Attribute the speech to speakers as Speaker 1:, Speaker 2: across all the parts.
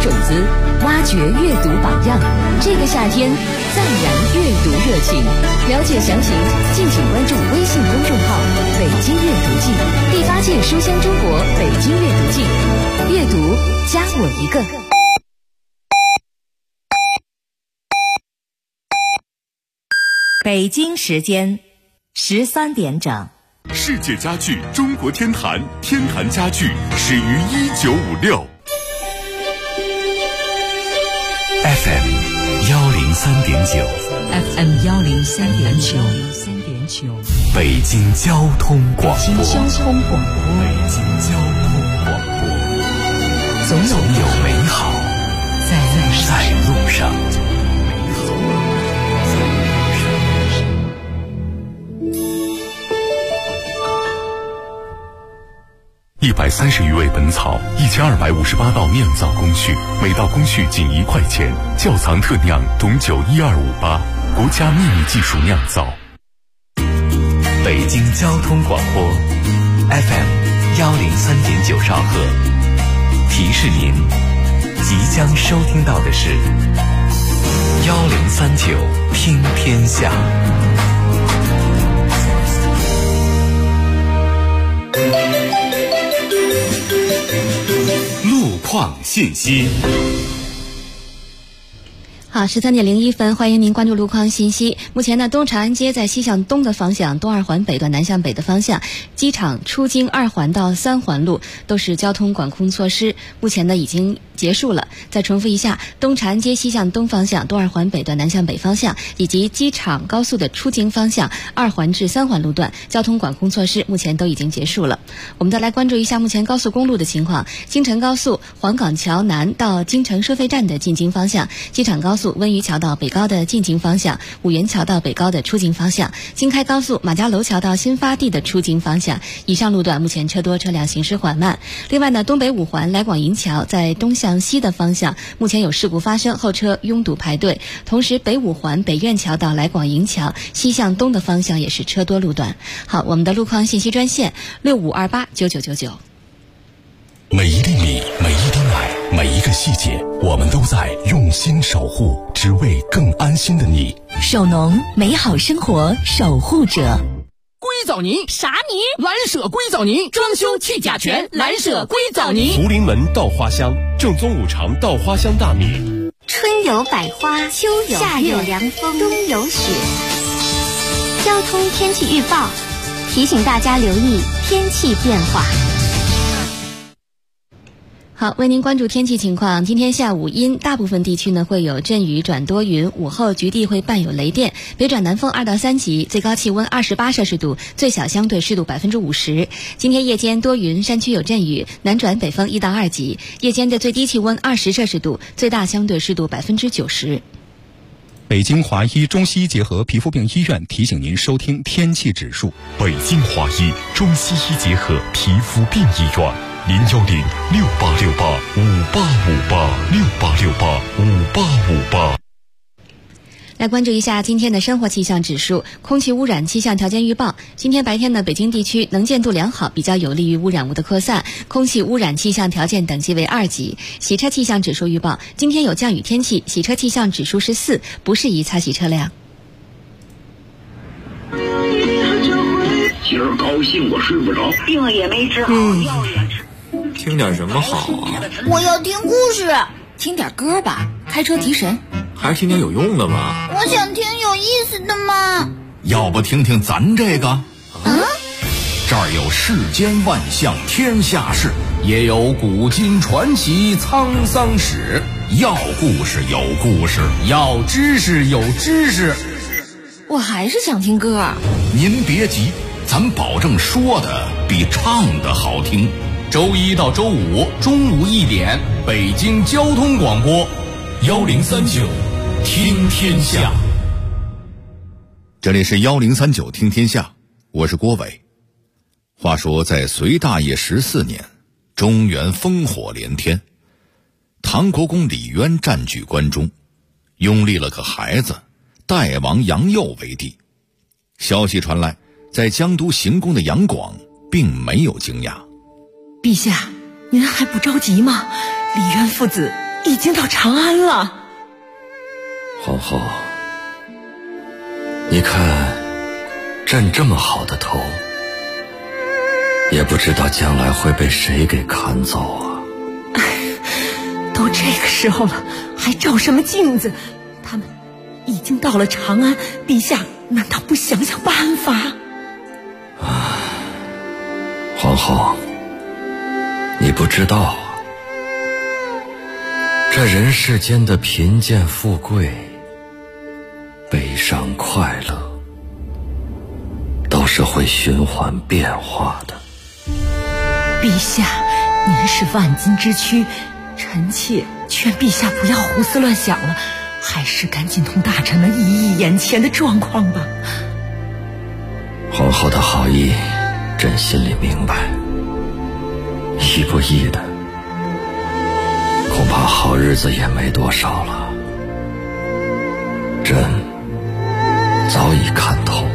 Speaker 1: 种子，挖掘阅读榜样。这个夏天，赞燃阅读热情。了解详情，敬请关注微信公众号“北京阅读季”，第8届书香中国北京阅读季，阅读加我一个。
Speaker 2: 北京时间13点整。
Speaker 3: 世界家具中国天坛，天坛家具始于1956。FM 103.9
Speaker 1: FM 103.9，
Speaker 3: 北京交通广播。
Speaker 1: 北京交通广播，总有美好在路上。
Speaker 3: 130余味本草，1258道酿造工序，每道工序仅1块钱。窖藏特酿董酒12588，国家秘密技术酿造。
Speaker 4: 北京交通广播 FM 103.9兆赫，提示您即将收听到的是1039听天下。
Speaker 3: 路况信息。
Speaker 5: 好，13:01，欢迎您关注路况信息。目前呢，东长安街在西向东的方向，东二环北段南向北的方向，机场出京2环到3环路都是交通管控措施，目前呢已经结束了。再重复一下，东长安街西向东方向，东二环北段南向北方向，以及机场高速的出京方向2环至3环路段，交通管控措施目前都已经结束了。我们再来关注一下目前高速公路的情况。京承高速黄岗桥南到京承收费站的进京方向，机场高速温榆桥到北高的进京方向，五原桥到北高的出京方向，京开高速马家楼桥到新发地的出京方向。以上路段目前车多，车辆行驶缓慢。另外呢，东北5环来广营桥在东向西的方向目前有事故发生，后车拥堵排队。同时北5环北苑桥到来广营桥西向东的方向也是车多路段。好，我们的路况信息专线65289999。
Speaker 3: 每一粒米，每一滴奶，每一个细节，我们都在用心守护，只为更安心的你。
Speaker 1: 首农，美好生活守护者。
Speaker 6: 硅藻泥
Speaker 1: 啥泥？
Speaker 6: 蓝舍硅藻泥，装修去甲醛，蓝舍硅藻泥。
Speaker 7: 福临门稻花香，正宗5常稻花香大米。
Speaker 8: 春有百花，秋有夏有凉风，冬有雪。交通天气预报提醒大家留意天气变化。
Speaker 5: 好，为您关注天气情况。今天下午阴，大部分地区呢会有阵雨转多云，午后局地会伴有雷电，北转南风2到3级，最高气温28摄氏度，最小相对湿度50%。今天夜间多云，山区有阵雨，南转北风1到2级，夜间的最低气温20摄氏度，最大相对湿度90%。
Speaker 9: 北京华医中西医结合皮肤病医院提醒您收听天气指数。
Speaker 3: 北京华医中西医结合皮肤病医院，0106868585858，68685858。
Speaker 5: 来关注一下今天的生活气象指数。空气污染气象条件预报，今天白天呢，北京地区能见度良好，比较有利于污染物的扩散，空气污染气象条件等级为2级。洗车气象指数预报，今天有降雨天气，洗车气象指数是4，不适宜擦洗车辆。
Speaker 10: 今儿高兴我睡不着，
Speaker 11: 病也没治好，药也吃。
Speaker 12: 听点什么好啊？
Speaker 13: 我要听故事。
Speaker 1: 听点歌吧，开车提神。
Speaker 12: 还是听点有用的吧。
Speaker 13: 我想听有意思的嘛。
Speaker 14: 要不听听咱这个？这儿有世间万象天下事，也有古今传奇沧桑史。要故事有故事，要知识有知识。
Speaker 1: 我还是想听歌。
Speaker 14: 您别急，咱保证说的比唱的好听。周1到周5中午1点，北京交通广播1039听天下。这里是1039听天下，我是郭伟。话说在隋大业14年，中原烽火连天，唐国公李渊占据关中，拥立了个孩子代王杨佑为帝。消息传来，在江都行宫的杨广并没有惊讶。
Speaker 1: 陛下，您还不着急吗？李渊父子
Speaker 15: 已经到长安了。
Speaker 16: 皇后，你看朕这么好的头，也不知道将来会被谁给砍走啊。
Speaker 15: 都这个时候了，还照什么镜子？他们已经到了长安，陛下难道不想想办法？
Speaker 16: 皇后，你不知道啊，这人世间的贫贱富贵、悲伤快乐，都是会循环变化的。
Speaker 15: 陛下，您是万金之躯，臣妾劝陛下不要胡思乱想了，还是赶紧同大臣们议议眼前的状况吧。
Speaker 16: 皇后的好意，朕心里明白，义不义的，恐怕好日子也没多少了。朕早已看透，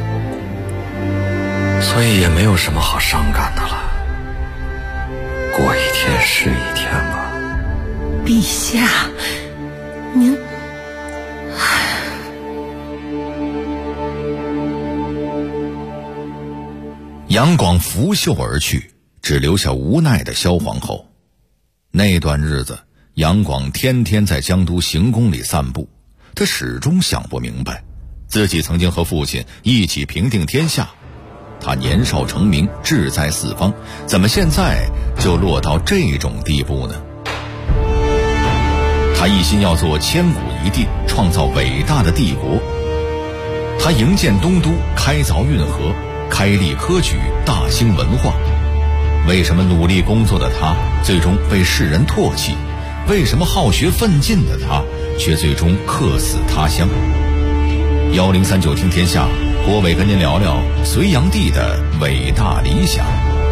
Speaker 16: 所以也没有什么好伤感的了。过一天是一天吧。
Speaker 15: 陛下，您
Speaker 17: 杨广拂袖而去，只留下无奈的萧皇后。那段日子，杨广天天在江都行宫里散步，他始终想不明白，自己曾经和父亲一起平定天下，他年少成名，志在四方，怎么现在就落到这种地步呢？他一心要做千古一帝，创造伟大的帝国。他营建东都，开凿运河，开立科举，大兴文化。为什么努力工作的他最终被世人唾弃？为什么好学奋进的他却最终客死他乡？1039听天下，郭伟跟您聊聊隋炀帝的伟大理想。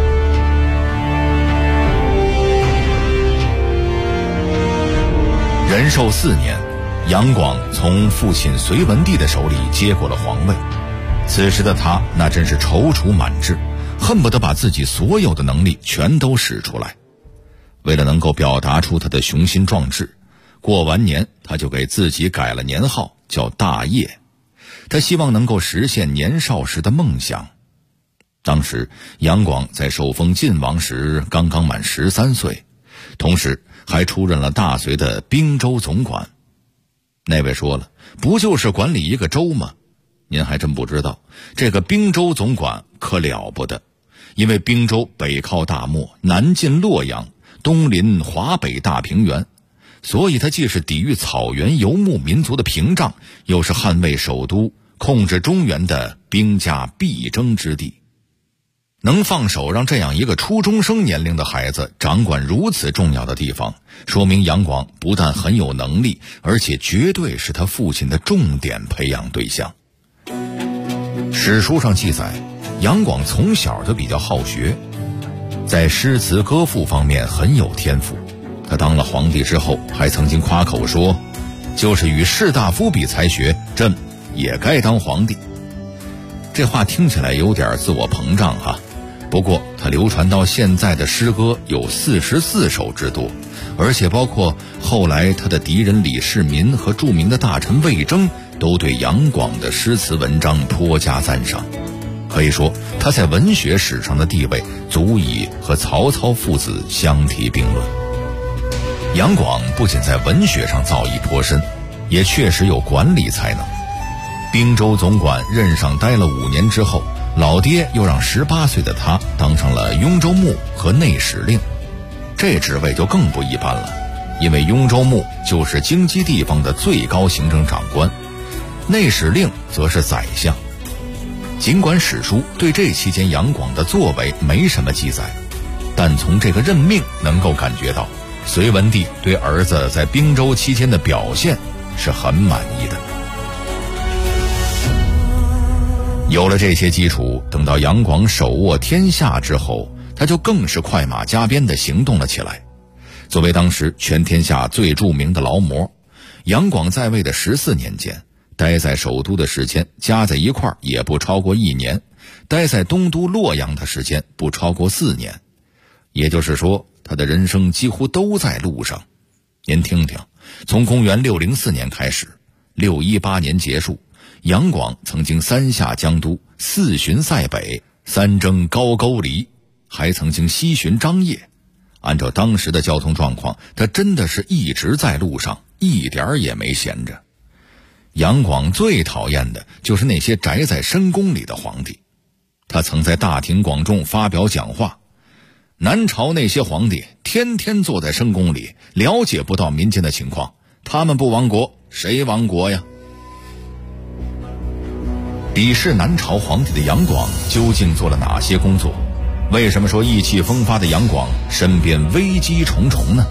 Speaker 17: 仁寿4年，杨广从父亲隋文帝的手里接过了皇位。此时的他那真是踌躇满志，恨不得把自己所有的能力全都使出来。为了能够表达出他的雄心壮志，过完年他就给自己改了年号，叫大业。他希望能够实现年少时的梦想。当时杨广在受封晋王时刚刚满13岁，同时还出任了大隋的兵州总管。那位说了，不就是管理一个州吗？您还真不知道，这个兵州总管可了不得，因为兵州北靠大漠，南近洛阳，东临华北大平原，所以它既是抵御草原游牧民族的屏障，又是捍卫首都、控制中原的兵家必争之地。能放手让这样一个初中生年龄的孩子掌管如此重要的地方，说明杨广不但很有能力，而且绝对是他父亲的重点培养对象。史书上记载，杨广从小就比较好学，在诗词歌赋方面很有天赋。他当了皇帝之后，还曾经夸口说，就是与士大夫比才学，朕也该当皇帝。这话听起来有点自我膨胀哈，不过他流传到现在的诗歌有44首之多，而且包括后来他的敌人李世民和著名的大臣魏征都对杨广的诗词文章颇加赞赏。可以说他在文学史上的地位足以和曹操父子相提并论。杨广不仅在文学上造诣颇深，也确实有管理才能。兵州总管任上待了5年之后，老爹又让18岁的他当上了雍州牧和内史令，这职位就更不一般了，因为雍州牧就是京畿地方的最高行政长官，内史令则是宰相。尽管史书对这期间杨广的作为没什么记载，但从这个任命能够感觉到隋文帝对儿子在兵州期间的表现是很满意的。有了这些基础，等到杨广手握天下之后，他就更是快马加鞭地行动了起来。作为当时全天下最著名的劳模，杨广在位的14年间，待在首都的时间加在一块也不超过1年，待在东都洛阳的时间不超过4年。也就是说，他的人生几乎都在路上。 您听听，从公元604年开始，618年结束，杨广曾经3下江都，4巡塞北，3征高句丽，还曾经西巡张掖。按照当时的交通状况，他真的是一直在路上，一点儿也没闲着。杨广最讨厌的就是那些宅在深宫里的皇帝。他曾在大庭广众发表讲话，南朝那些皇帝天天坐在深宫里，了解不到民间的情况，他们不亡国，谁亡国呀？鄙视南朝皇帝的杨广究竟做了哪些工作？为什么说意气风发的杨广身边危机重重呢？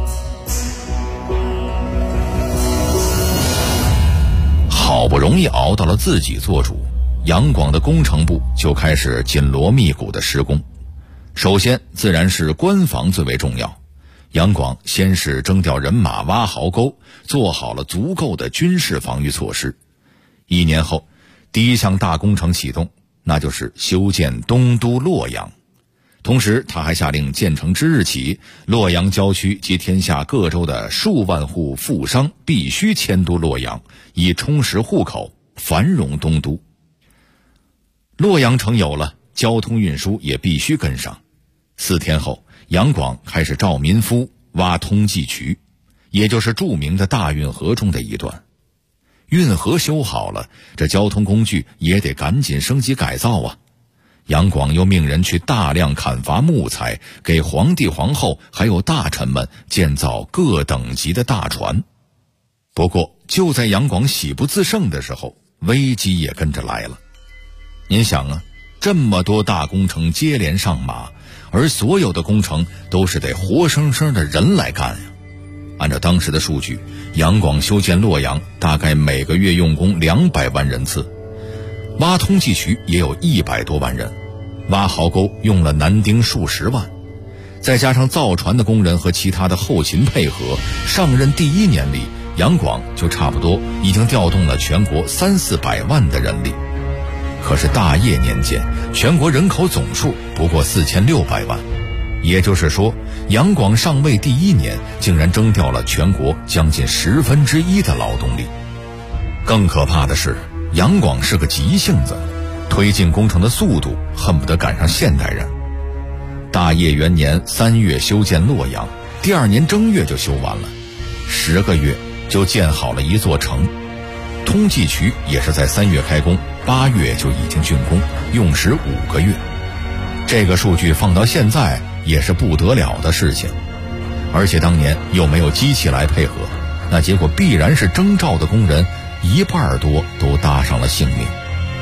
Speaker 17: 好不容易熬到了自己做主，杨广的工程部就开始紧锣密鼓的施工。首先自然是关防最为重要，杨广先是征调人马挖壕沟，做好了足够的军事防御措施。1年后，第一项大工程启动，那就是修建东都洛阳。同时他还下令建成之日起，洛阳郊区及天下各州的数万户富商必须迁都洛阳，以充实户口，繁荣东都。洛阳城有了，交通运输也必须跟上。4天后，杨广开始召民夫挖通济渠，也就是著名的大运河中的一段。运河修好了，这交通工具也得赶紧升级改造啊。杨广又命人去大量砍伐木材，给皇帝皇后还有大臣们建造各等级的大船。不过就在杨广喜不自胜的时候，危机也跟着来了。您想啊，这么多大工程接连上马，而所有的工程都是得活生生的人来干呀。按照当时的数据，杨广修建洛阳大概每个月用工200万人次，挖通济渠也有100多万人，挖壕沟用了男丁数十万，再加上造船的工人和其他的后勤配合，上任第1年里，杨广就差不多已经调动了全国300-400万的人力。可是大业年间，全国人口总数不过4600万，也就是说，杨广上位第1年，竟然征调了全国将近1/10的劳动力。更可怕的是，杨广是个急性子，推进工程的速度恨不得赶上现代人。大业元年3月修建洛阳，第2年正月就修完了，10个月就建好了一座城。通济渠也是在3月开工，8月就已经竣工，用时5个月。这个数据放到现在也是不得了的事情，而且当年又没有机器来配合，那结果必然是征召的工人1半多都搭上了性命。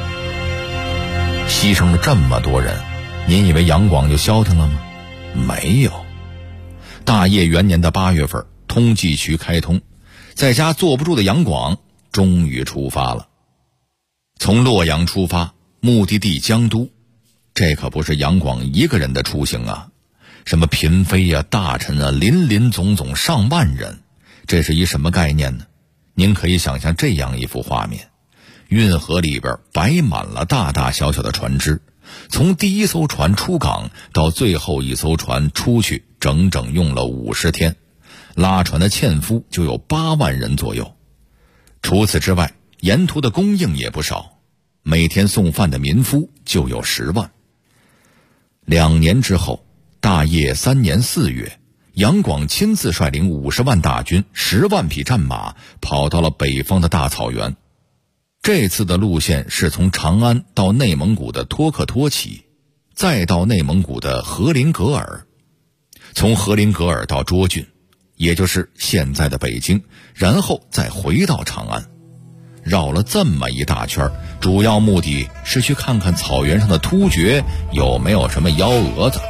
Speaker 17: 牺牲了这么多人，您以为杨广就消停了吗？没有。大业元年的8月份，通济渠开通，在家坐不住的杨广终于出发了。从洛阳出发，目的地江都，这可不是杨广一个人的出行啊，什么嫔妃啊、大臣啊，林林总总上万人，这是一什么概念呢？您可以想象这样一幅画面，运河里边摆满了大大小小的船只，从第1艘船出港到最后一艘船出去，整整用了50天，拉船的纤夫就有8万人左右。除此之外，沿途的供应也不少，每天送饭的民夫就有10万。2年之后，大业3年4月，杨广亲自率领50万大军、10万匹战马，跑到了北方的大草原。这次的路线是从长安到内蒙古的托克托起，再到内蒙古的和林格尔，从和林格尔到涿郡，也就是现在的北京，然后再回到长安。绕了这么一大圈，主要目的是去看看草原上的突厥有没有什么幺蛾子。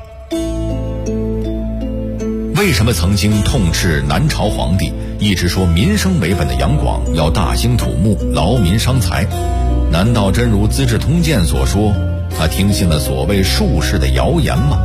Speaker 17: 为什么曾经痛斥南朝皇帝，一直说民生为本的杨广要大兴土木，劳民伤财？难道真如《资治通鉴》所说，他听信了所谓术士的谣言吗？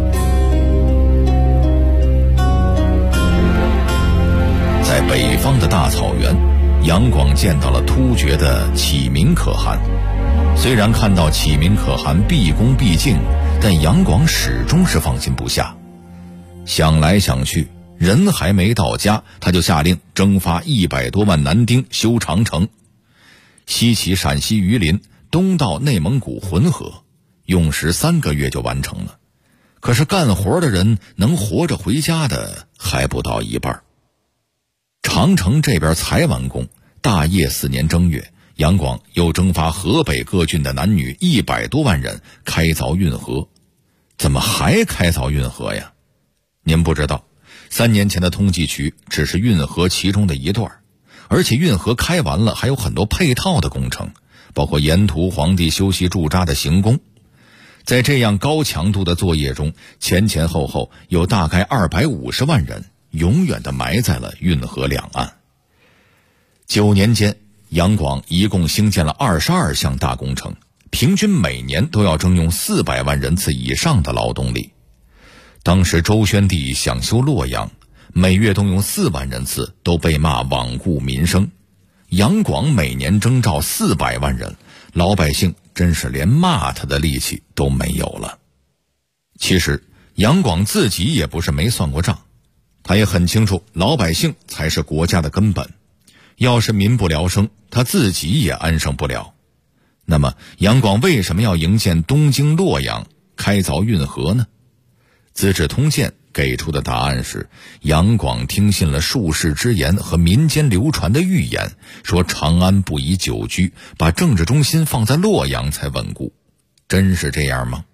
Speaker 17: 在北方的大草原，杨广见到了突厥的启民可汗。虽然看到启民可汗毕恭毕敬，但杨广始终是放心不下。想来想去， 人还没到家，他就下令征发100多万男丁修长城，西起陕西榆林，东到内蒙古浑河，用时3个月就完成了。可是干活的人能活着回家的还不到一半。长城这边才完工，大业4年正月，杨广又征发河北各郡的男女100多万人开凿运河。怎么还开凿运河呀？您不知道，3年前的通济渠只是运河其中的一段，而且运河开完了还有很多配套的工程，包括沿途皇帝休息驻扎的行宫。在这样高强度的作业中，前前后后有大概250万人永远地埋在了运河两岸。9年间，杨广一共兴建了22项大工程，平均每年都要征用400万人次以上的劳动力。当时周宣帝想修洛阳，每月动用4万人次，都被骂罔顾民生。杨广每年征召400万人，老百姓真是连骂他的力气都没有了。其实杨广自己也不是没算过账，他也很清楚老百姓才是国家的根本，要是民不聊生，他自己也安生不了。那么杨广为什么要营建东京洛阳，开凿运河呢？资治通鉴给出的答案是，杨广听信了术士之言和民间流传的预言，说长安不宜久居，把政治中心放在洛阳才稳固。真是这样吗？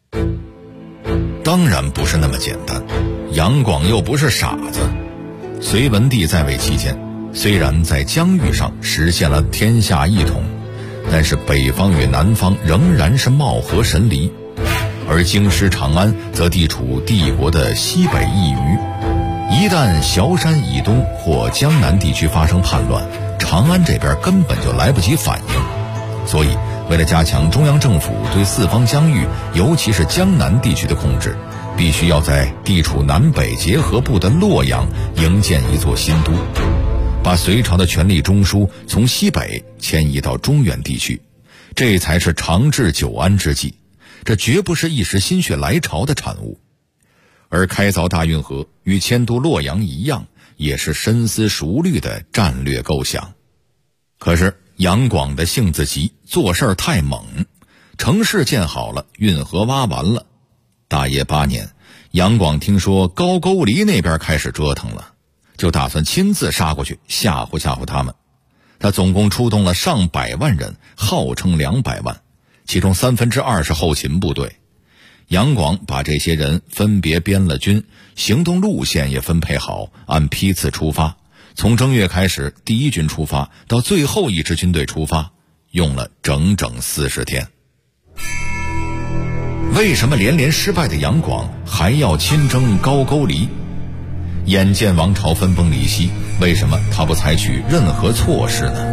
Speaker 17: 当然不是那么简单，杨广又不是傻子。隋文帝在位期间，虽然在疆域上实现了天下一统，但是北方与南方仍然是貌合神离，而京师长安则地处帝国的西北一隅。一旦崤山以东或江南地区发生叛乱，长安这边根本就来不及反应。所以为了加强中央政府对四方疆域，尤其是江南地区的控制，必须要在地处南北结合部的洛阳营建一座新都，把隋朝的权力中枢从西北迁移到中原地区，这才是长治久安之计。这绝不是一时心血来潮的产物。而开凿大运河与迁都洛阳一样，也是深思熟虑的战略构想。可是杨广的性子急，做事太猛，城市建好了，运河挖完了，大业8年，杨广听说高句丽那边开始折腾了，就打算亲自杀过去吓唬吓唬他们。他总共出动了上百万人，号称200万，其中2/3是后勤部队。杨广把这些人分别编了军，行动路线也分配好，按批次出发。从正月开始，第一军出发，到最后一支军队出发，用了整整40天。为什么连连失败的杨广还要亲征高句丽？眼见王朝分崩离析，为什么他不采取任何措施呢？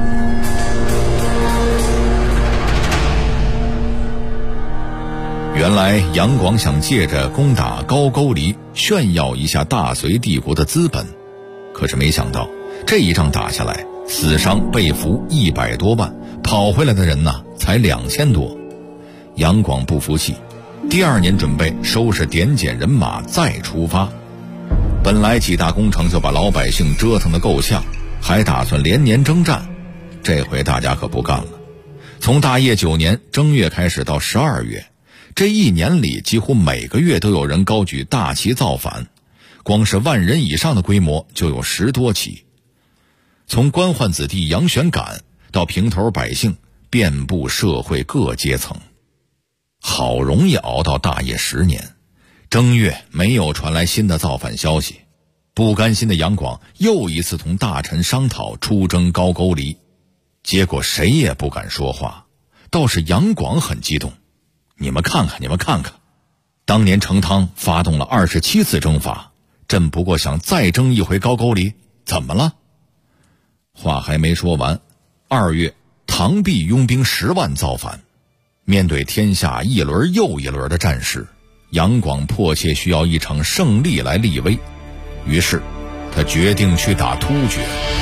Speaker 17: 原来杨广想借着攻打高句丽炫耀一下大隋帝国的资本，可是没想到这一仗打下来，死伤被俘100多万，跑回来的人呢才2000多。杨广不服气，第2年准备收拾点检人马再出发。本来几大工程就把老百姓折腾得够呛，还打算连年征战，这回大家可不干了。从大业9年正月开始到12月，这1年里几乎每个月都有人高举大旗造反，光是1万人以上的规模就有10多起。从官宦子弟杨玄感到平头百姓，遍布社会各阶层。好容易熬到大业10年，正月没有传来新的造反消息，不甘心的杨广又一次同大臣商讨出征高句丽，结果谁也不敢说话，倒是杨广很激动。你们看看，当年成汤发动了27次征伐，朕不过想再征一回高句丽，怎么了？话还没说完，2月唐弼拥兵10万造反。面对天下一轮又一轮的战事，杨广迫切需要一场胜利来立威，于是他决定去打突厥。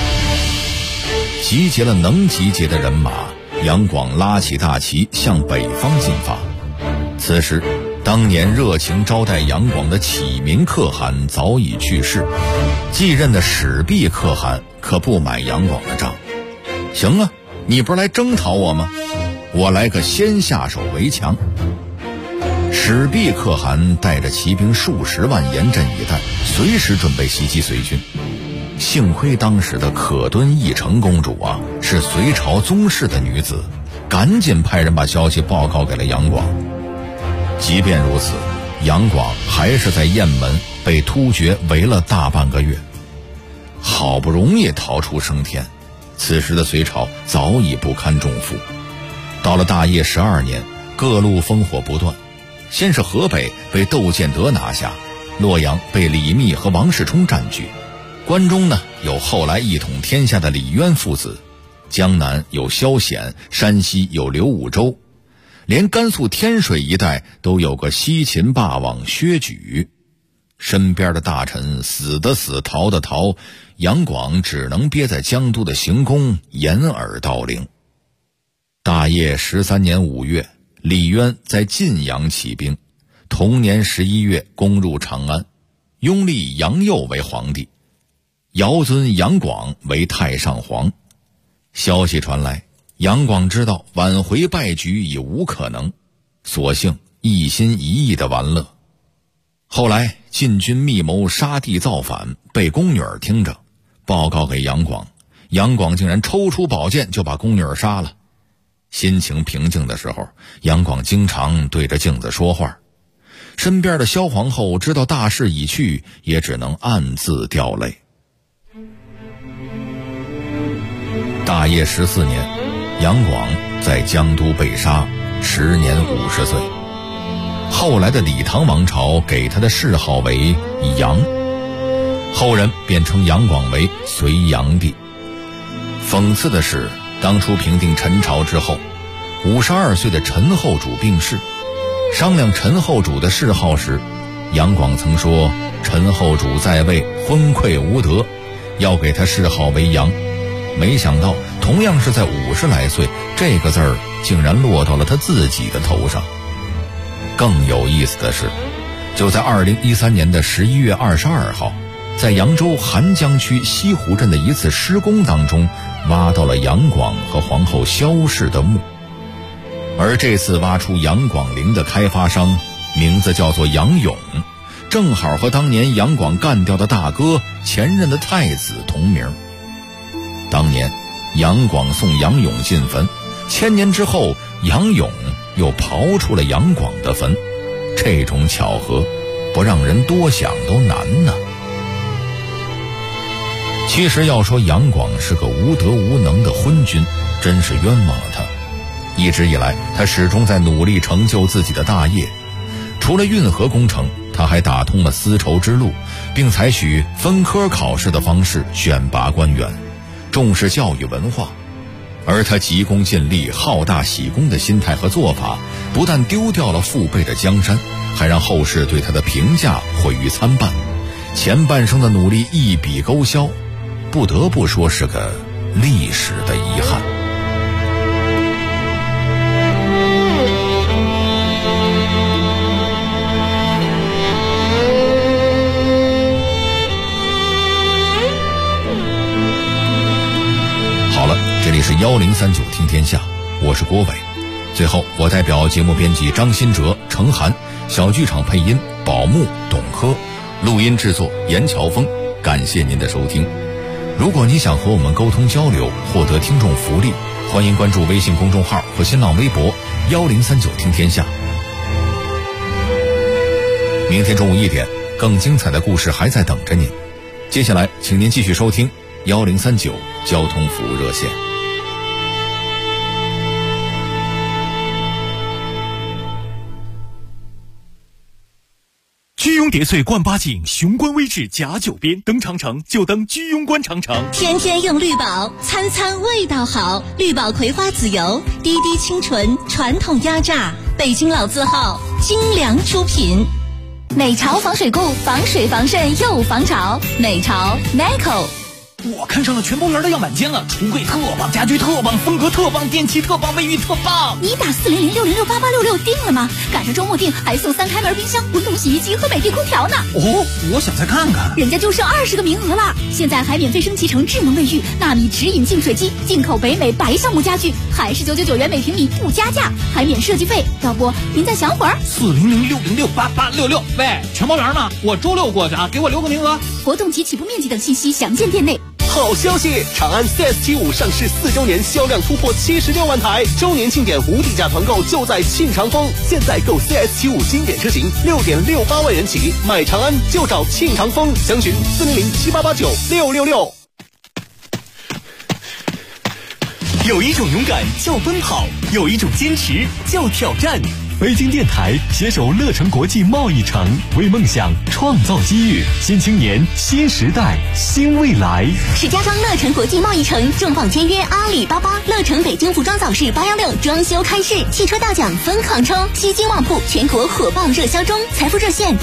Speaker 17: 集结了能集结的人马，杨广拉起大旗向北方进发。此时当年热情招待杨广的启民可汗早已去世，继任的始毕可汗可不买杨广的账。行啊，你不是来征讨我吗？我来个先下手为强。始毕可汗带着骑兵数十万严阵以待，随时准备袭击隋军。幸亏当时的可敦义成公主啊是隋朝宗室的女子，赶紧派人把消息报告给了杨广。即便如此，杨广还是在雁门被突厥围了大半个月，好不容易逃出升天。此时的隋朝早已不堪重负。到了大业12年，各路烽火不断，先是河北被窦建德拿下，洛阳被李密和王世充占据，关中呢有后来一统天下的李渊父子，江南有萧显，山西有刘武周，连甘肃天水一带都有个西秦霸王薛举。身边的大臣死的死，逃的逃，杨广只能憋在江都的行宫掩耳盗铃。大业13年5月，李渊在晋阳起兵，同年11月攻入长安，拥立杨佑为皇帝，遥尊杨广为太上皇。消息传来，杨广知道挽回败局已无可能，索性一心一意地玩乐。后来晋军密谋杀帝造反，被宫女儿听着，报告给杨广，杨广竟然抽出宝剑就把宫女儿杀了。心情平静的时候，杨广经常对着镜子说话，身边的萧皇后知道大势已去，也只能暗自掉泪。大业14年，杨广在江都被杀，时年50岁。后来的李唐王朝给他的谥号为杨，后人便称杨广为隋炀帝。讽刺的是，当初平定陈朝之后，52岁的陈后主病逝，商量陈后主的谥号时，杨广曾说陈后主在位昏聩无德，要给他谥号为杨。没想到同样是在50来岁，这个字儿竟然落到了他自己的头上。更有意思的是，就在2013年的11月22号，在扬州邗江区西湖镇的一次施工当中，挖到了杨广和皇后萧氏的墓。而这次挖出杨广陵的开发商名字叫做杨勇，正好和当年杨广干掉的大哥前任的太子同名。当年杨广送杨勇进坟，1000年之后杨勇又刨出了杨广的坟，这种巧合不让人多想都难呢。其实要说杨广是个无德无能的昏君，真是冤枉了他。一直以来，他始终在努力成就自己的大业。除了运河工程，他还打通了丝绸之路，并采取分科考试的方式选拔官员，重视教育文化。而他急功近利、好大喜功的心态和做法，不但丢掉了父辈的江山，还让后世对他的评价毁誉参半。前半生的努力一笔勾销，不得不说是个历史的遗憾。好了，这里是1039听天下，我是郭伟。最后，我代表节目编辑张新哲、程涵，小剧场配音宝木、董珂，录音制作严乔峰，感谢您的收听。如果你想和我们沟通交流，获得听众福利，欢迎关注微信公众号和新浪微博1039听天下。明天中午1点，更精彩的故事还在等着您。接下来，请您继续收听1039交通服务热线。
Speaker 18: 居庸叠翠冠八景，雄关微志甲9边，登长城就登居庸关长城。
Speaker 19: 天天用绿宝，餐餐味道好。绿宝葵花籽油，滴滴清纯，传统压榨，北京老字号，精良出品。
Speaker 1: 美潮防水固，防水防渗又防潮。美潮 Nico。
Speaker 6: 我看上了全包园的样板间了，橱柜特棒，家具特棒，风格特棒，电器特棒，卫浴特棒。
Speaker 20: 你打400-606-8866定了吗？赶上周末定还送3开门冰箱、滚筒洗衣机和美的空调呢。
Speaker 6: 哦，我想再看看。
Speaker 20: 人家就剩20个名额了，现在还免费升级成智能卫浴、纳米直饮净水机、进口北美白橡木家具，还是999元每平米不加价，还免设计费。要不您再想会儿
Speaker 6: ？400-606-8866。喂，全包园呢？我周6过去啊，给我留个名额。
Speaker 20: 活动及起步面积等信息详见店内。
Speaker 7: 好消息！长安 CS75 上市4周年，销量突破76万台，周年庆典无底价团购就在庆长丰。现在购 CS75 经典车型6.68万元起，买长安就找庆长丰，详询400-7889-666。
Speaker 18: 有一种勇敢叫奔跑，有一种坚持叫挑战。北京电台携手乐城国际贸易城，为梦想创造机遇，新青年、新时代、新未来。
Speaker 19: 石家庄乐城国际贸易城重磅签约阿里巴巴，乐城北京服装早市816装修开市，汽车大奖疯狂冲，西京旺铺全国火爆热销中，财富热线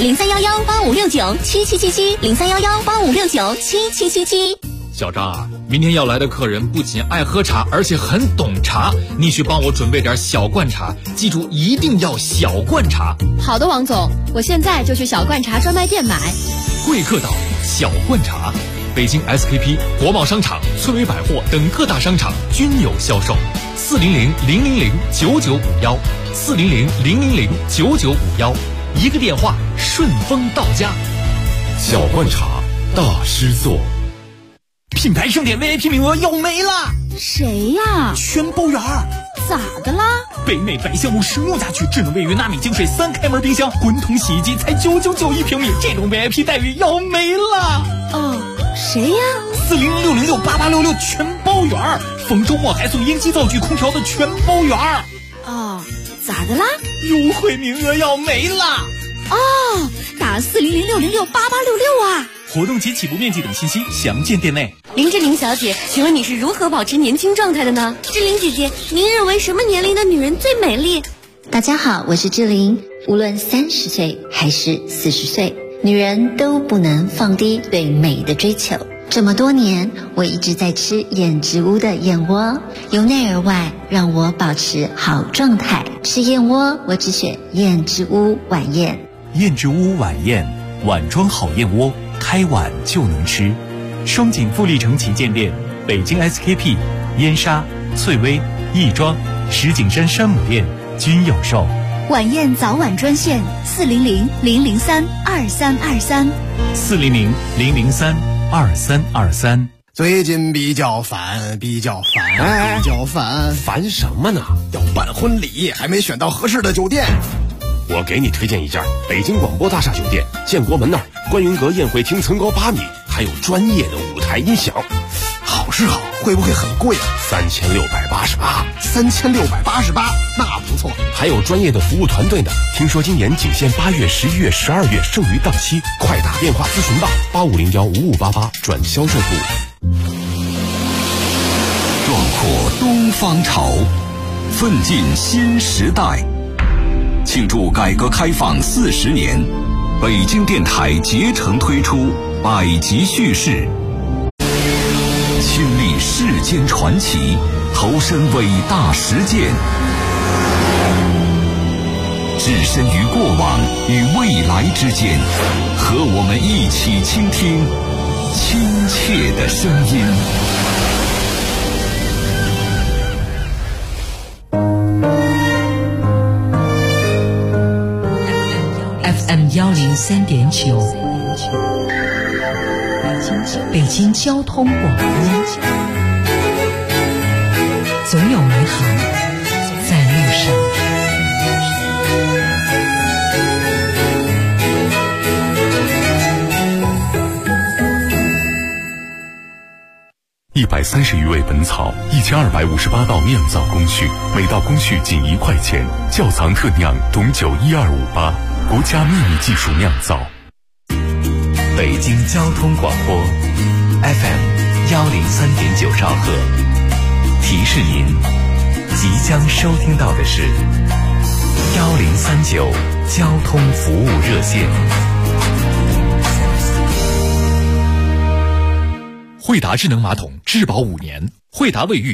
Speaker 19: 031185697777，031185697777。
Speaker 12: 小张啊，明天要来的客人不仅爱喝茶，而且很懂茶，你去帮我准备点小罐茶，记住一定要小罐茶。
Speaker 21: 好的，王总，我现在就去小罐茶专卖店买。
Speaker 12: 贵客岛小罐茶，北京 SKP、国贸商场、翠微百货等各大商场均有销售。400-000-9951，400-000-9951，一个电话顺丰到家。
Speaker 17: 小罐茶，大师座。
Speaker 6: 品牌盛典 VIP 名额要没了。
Speaker 20: 谁呀？
Speaker 6: 全包园。
Speaker 20: 咋的啦？
Speaker 6: 北美白橡木实木家具、智能卫浴、纳米净水、3开门冰箱、滚筒洗衣机才999平米，这种 VIP 待遇要没了。
Speaker 20: 哦，谁呀
Speaker 6: ？400-606-8866全包园，逢周末还送烟机、灶具、空调的全包园。
Speaker 20: 哦，咋的啦？
Speaker 6: 优惠名额要没了。
Speaker 20: 哦，打400-606-8866啊！
Speaker 6: 活动及起步面积等信息详见店内。
Speaker 21: 林志玲小姐，请问你是如何保持年轻状态的呢？
Speaker 22: 志玲姐姐，您认为什么年龄的女人最美丽？
Speaker 23: 大家好，我是志玲。无论30岁还是40岁，女人都不能放低对美的追求。这么多年，我一直在吃燕之屋的燕窝，由内而外让我保持好状态。吃燕窝，我只选燕之屋晚宴。
Speaker 18: 燕之屋晚宴，碗装好燕窝，开碗就能吃。双井富力城旗舰店、北京 SKP、燕莎、翠微、亦庄、石景山山姆店均有售。
Speaker 20: 晚宴早晚专线400-003-2323
Speaker 18: 400-003-2323。
Speaker 24: 最近比较烦，
Speaker 7: 烦什么呢？
Speaker 24: 要办婚礼，还没选到合适的酒店。
Speaker 7: 我给你推荐一家北京广播大厦酒店，建国门那儿，观云阁宴会厅层高8米，还有专业的舞台音响。
Speaker 24: 好是好，会不会很贵啊
Speaker 7: ？3688。
Speaker 24: 3688，那不错。
Speaker 7: 还有专业的服务团队呢。听说今年仅限8月、11月、12月，剩余档期，快打电话咨询吧，85015588转销售部。
Speaker 14: 壮阔东方潮，奋进新时代。庆祝改革开放40年，北京电台竭诚推出百集叙事，亲历世间传奇，投身伟大实践，置身于过往与未来之间，和我们一起倾听亲切的声音。
Speaker 15: 103.9，北京交通广播，总有美好在路上。
Speaker 3: 130余味本草，1258道酿造工序，每道工序仅1块钱，窖藏特酿董酒12588，国家秘密技术酿造。
Speaker 4: 北京交通广播 FM 103.9兆赫，提示您即将收听到的是1039交通服务热线。
Speaker 12: 惠达智能马桶质保5年，惠达卫浴